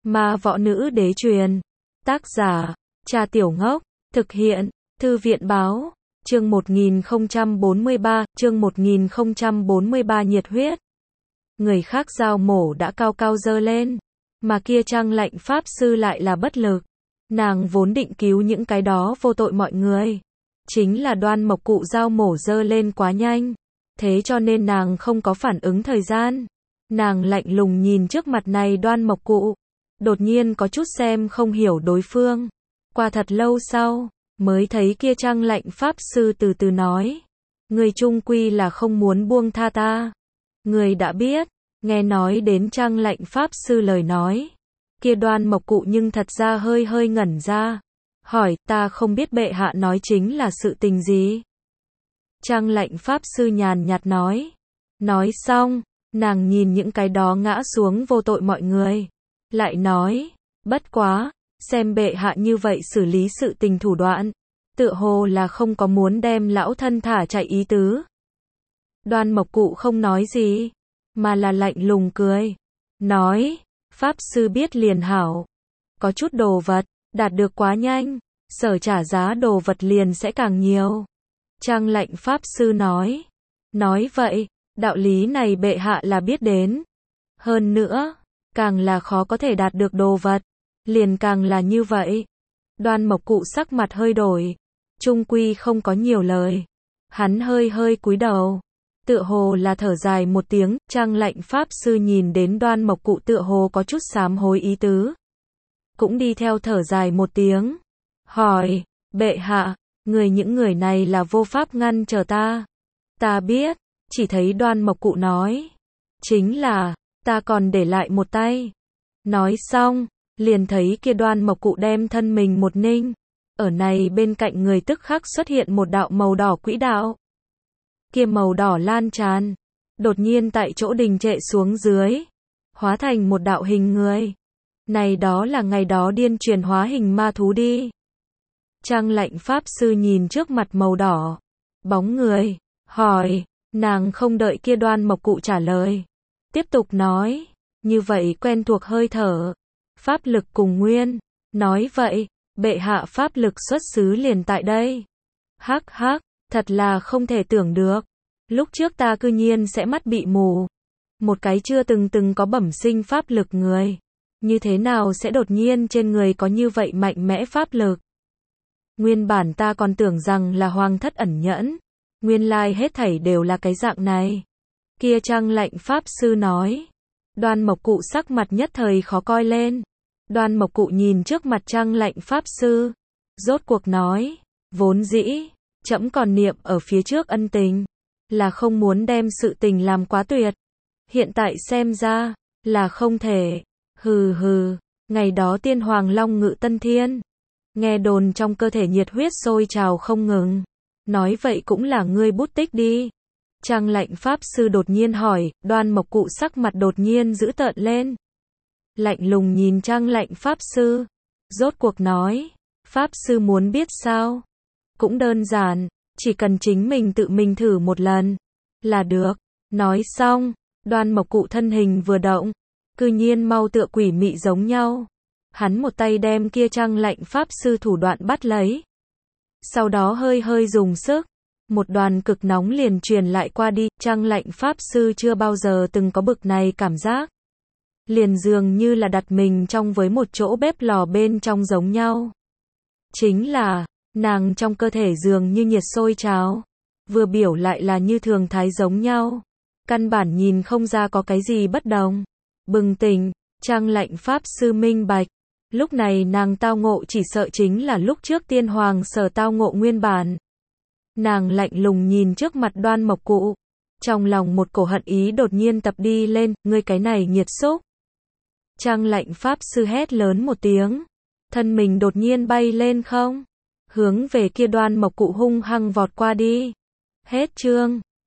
Ma võ nữ đế truyền. Tác giả, Trà Tiểu Ngốc. Thực hiện, Thư viện báo. Chương 1043, nhiệt huyết. Người khác dao mổ đã cao cao dơ lên, mà kia Trang Lạnh Pháp Sư lại là bất lực. Nàng vốn định cứu những cái đó vô tội mọi người. Chính là Đoan Mộc Cụ dao mổ dơ lên quá nhanh, thế cho nên nàng không có phản ứng thời gian. Nàng lạnh lùng nhìn trước mặt này Đoan Mộc Cụ, đột nhiên có chút xem không hiểu đối phương. Qua thật lâu sau, mới thấy kia Trang Lạnh Pháp Sư từ từ nói, người chung quy là không muốn buông tha ta. Người đã biết. Nghe nói đến Trang Lạnh Pháp Sư lời nói, kia Đoan Mộc Cụ nhưng thật ra hơi hơi ngẩn ra, hỏi, ta không biết bệ hạ nói chính là sự tình gì. Trang Lạnh Pháp Sư nhàn nhạt nói. Nói xong, nàng nhìn những cái đó ngã xuống vô tội mọi người, lại nói, bất quá, xem bệ hạ như vậy xử lý sự tình thủ đoạn, tựa hồ là không có muốn đem lão thân thả chạy ý tứ. Đoan Mộc Cụ không nói gì, mà là lạnh lùng cười, nói, Pháp Sư biết liền hảo. Có chút đồ vật, đạt được quá nhanh, sở trả giá đồ vật liền sẽ càng nhiều. Trang Lạnh Pháp Sư nói. Nói vậy, đạo lý này bệ hạ là biết đến. Hơn nữa, càng là khó có thể đạt được đồ vật, liền càng là như vậy. Đoan Mộc Cụ sắc mặt hơi đổi, chung quy không có nhiều lời. Hắn hơi hơi cúi đầu, tựa hồ là thở dài một tiếng. Trang Lạnh Pháp Sư nhìn đến Đoan Mộc Cụ tựa hồ có chút sám hối ý tứ, cũng đi theo thở dài một tiếng, hỏi, bệ hạ, những người này là vô pháp ngăn trở ta. Ta biết, chỉ thấy Đoan Mộc Cụ nói, chính là, ta còn để lại một tay. Nói xong, liền thấy kia Đoan Mộc Cụ đem thân mình một ninh, ở này bên cạnh người tức khắc xuất hiện một đạo màu đỏ quỹ đạo. Kia màu đỏ lan tràn, đột nhiên tại chỗ đình trệ xuống dưới, hóa thành một đạo hình người. Này đó là ngày đó điên truyền hóa hình ma thú đi. Trang Lạnh Pháp Sư nhìn trước mặt màu đỏ bóng người, hỏi, nàng không đợi kia Đoan Mộc Cụ trả lời, tiếp tục nói, như vậy quen thuộc hơi thở, pháp lực cùng nguyên. Nói vậy, bệ hạ pháp lực xuất xứ liền tại đây. Hắc hắc, thật là không thể tưởng được. Lúc trước ta cư nhiên sẽ mắt bị mù. Một cái chưa từng có bẩm sinh pháp lực người, như thế nào sẽ đột nhiên trên người có như vậy mạnh mẽ pháp lực. Nguyên bản ta còn tưởng rằng là hoàng thất ẩn nhẫn, nguyên lai hết thảy đều là cái dạng này. Kia Trang Lạnh Pháp Sư nói. Đoan Mộc Cụ sắc mặt nhất thời khó coi lên. Đoan Mộc Cụ nhìn trước mặt Trang Lạnh Pháp Sư, rốt cuộc nói, vốn dĩ, trẫm còn niệm ở phía trước ân tình, là không muốn đem sự tình làm quá tuyệt. Hiện tại xem ra, là không thể. Hừ hừ, ngày đó tiên hoàng long ngự tân thiên, nghe đồn trong cơ thể nhiệt huyết sôi trào không ngừng. Nói vậy cũng là ngươi bút tích đi. Trang Lạnh Pháp Sư đột nhiên hỏi. Đoan Mộc Cụ sắc mặt đột nhiên dữ tợn lên, lạnh lùng nhìn Trang Lạnh Pháp Sư, rốt cuộc nói, Pháp Sư muốn biết sao? Cũng đơn giản, chỉ cần chính mình tự mình thử một lần là được. Nói xong, Đoan Mộc Cụ thân hình vừa động, cư nhiên mau tựa quỷ mị giống nhau. Hắn một tay đem kia Trang Lạnh Pháp Sư thủ đoạn bắt lấy, sau đó hơi hơi dùng sức, một đoàn cực nóng liền truyền lại qua đi. Trang Lạnh Pháp Sư chưa bao giờ từng có bực này cảm giác, liền dường như là đặt mình trong với một chỗ bếp lò bên trong giống nhau. Chính là, nàng trong cơ thể dường như nhiệt sôi trào, vừa biểu lại là như thường thái giống nhau, căn bản nhìn không ra có cái gì bất đồng. Bừng tỉnh, Trang Lạnh Pháp Sư minh bạch, lúc này nàng tao ngộ chỉ sợ chính là lúc trước tiên hoàng sở tao ngộ nguyên bản. Nàng lạnh lùng nhìn trước mặt Đoan Mộc Cụ, trong lòng một cổ hận ý đột nhiên tập đi lên, ngươi cái này nhiệt xúc. Trang Lạnh Pháp Sư hét lớn một tiếng, thân mình đột nhiên bay lên không, hướng về kia Đoan Mộc Cụ hung hăng vọt qua đi. Hết chương.